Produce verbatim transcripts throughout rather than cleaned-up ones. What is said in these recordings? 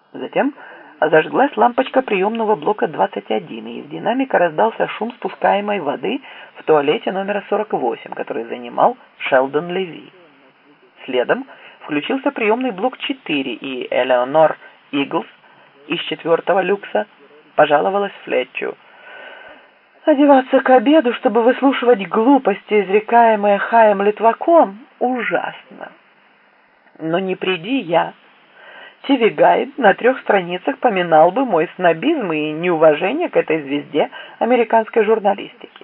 Затем зажглась лампочка приемного блока двадцать один, и из динамика раздался шум спускаемой воды в туалете номера сорок восемь, который занимал Шелдон Леви. Следом включился приемный блок четыре, и Элеонор Иглс из четвертого люкса пожаловалась Флетчу. «Одеваться к обеду, чтобы выслушивать глупости, изрекаемые Хаем Литваком, ужасно. Но не приди я, Ти Ви Гайд на трех страницах поминал бы мой снобизм и неуважение к этой звезде американской журналистики».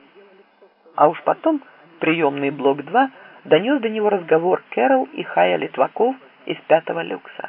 А уж потом приемный блок два донес до него разговор Кэрол и Хая Литваков из пятого люкса.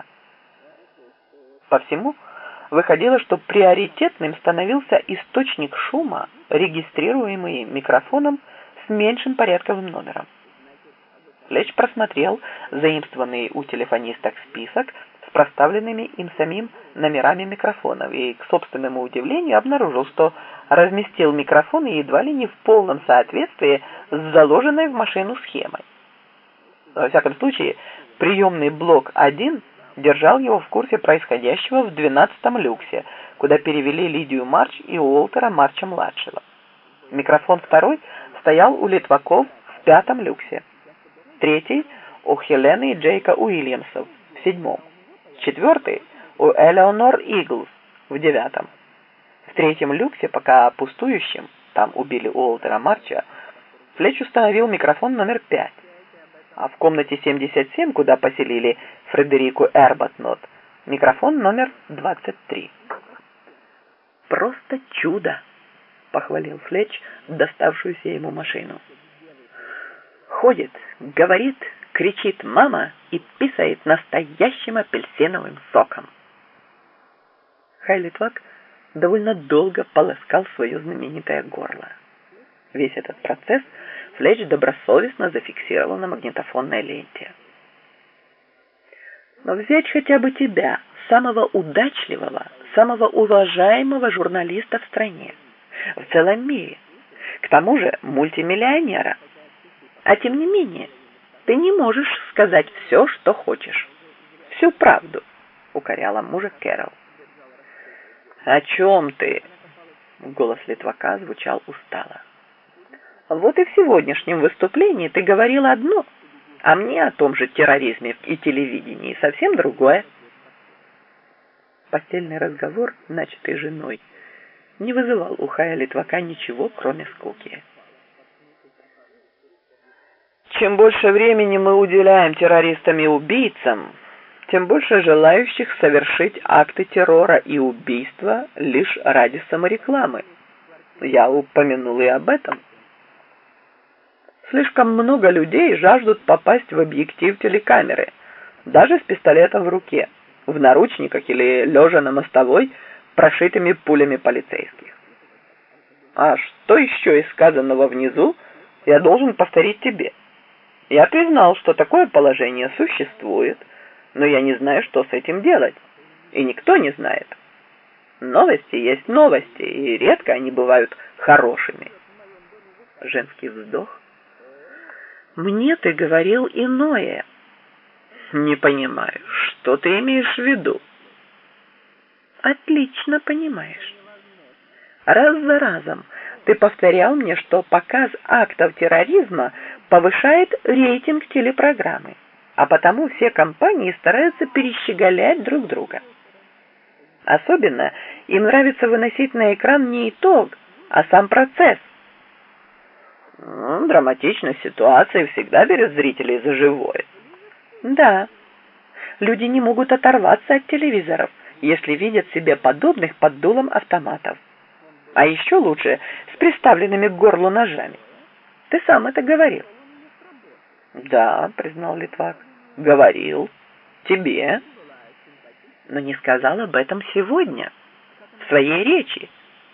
По всему выходило, что приоритетным становился источник шума, регистрируемый микрофоном с меньшим порядковым номером. Флетч просмотрел заимствованный у телефонисток список с проставленными им самим номерами микрофонов и, к собственному удивлению, обнаружил, что разместил микрофон едва ли не в полном соответствии с заложенной в машину схемой. Во всяком случае, приемный блок один держал его в курсе происходящего в двенадцатом люксе, куда перевели Лидию Марч и Уолтера Марча-младшего. Микрофон второй стоял у Литваков в пятом люксе. Третий у Хелены и Джейка Уильямсов в седьмом. Четвертый у Элеонор Иглс в девятом. В третьем люксе, пока пустующим, там убили Уолтера Марча, Флетч установил микрофон номер пять. А в комнате семьдесят семь, куда поселили Фредерику Эрбатнот, микрофон номер двадцать три. «Просто чудо!» — похвалил Флетч доставшуюся ему машину. «Ходит, говорит, кричит «мама» и писает настоящим апельсиновым соком». Хай Литвак довольно долго полоскал свое знаменитое горло. Весь этот процесс Флетч добросовестно зафиксировал на магнитофонной ленте. Но взять хотя бы тебя, самого удачливого, самого уважаемого журналиста в стране, в целом мире, к тому же мультимиллионера. А тем не менее, ты не можешь сказать все, что хочешь. Всю правду, укоряла мужа Кэрол. «О чем ты?» Голос Литвака звучал устало. «Вот и в сегодняшнем выступлении ты говорил одно, а мне о том же терроризме и телевидении совсем другое». Постельный разговор, начатый женой, не вызывал у Хая Литвака ничего, кроме скуки. «Чем больше времени мы уделяем террористам и убийцам, тем больше желающих совершить акты террора и убийства лишь ради саморекламы. Я упомянул и об этом. Слишком много людей жаждут попасть в объектив телекамеры, даже с пистолетом в руке, в наручниках или лежа на мостовой, прошитыми пулями полицейских. А что еще из сказанного внизу я должен повторить тебе? Я признал, что такое положение существует, но я не знаю, что с этим делать, и никто не знает. Новости есть новости, и редко они бывают хорошими». Женский вздох. «Мне ты говорил иное». «Не понимаю, что ты имеешь в виду?» «Отлично понимаешь. Раз за разом ты повторял мне, что показ актов терроризма повышает рейтинг телепрограммы, а потому все компании стараются перещеголять друг друга. Особенно им нравится выносить на экран не итог, а сам процесс. Ну, драматичность ситуации всегда берет зрителей за живое». «Да, люди не могут оторваться от телевизоров, если видят себе подобных под дулом автоматов. А еще лучше с приставленными к горлу ножами. Ты сам это говорил». «Да», — признал Литвак, — «говорил. Тебе. Но не сказал об этом сегодня, в своей речи.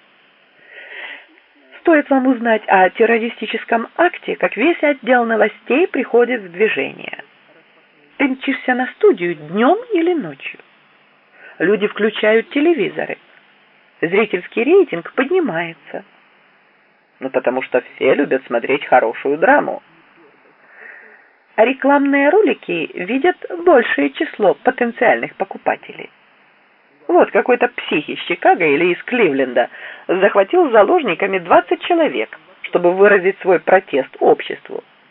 Стоит вам узнать о террористическом акте, как весь отдел новостей приходит в движение. Ты мчишься на студию днем или ночью. Люди включают телевизоры. Зрительский рейтинг поднимается. Ну, потому что все любят смотреть хорошую драму. А рекламные ролики видят большее число потенциальных покупателей. Вот какой-то псих из Чикаго или из Кливленда захватил заложниками двадцать человек, чтобы выразить свой протест обществу.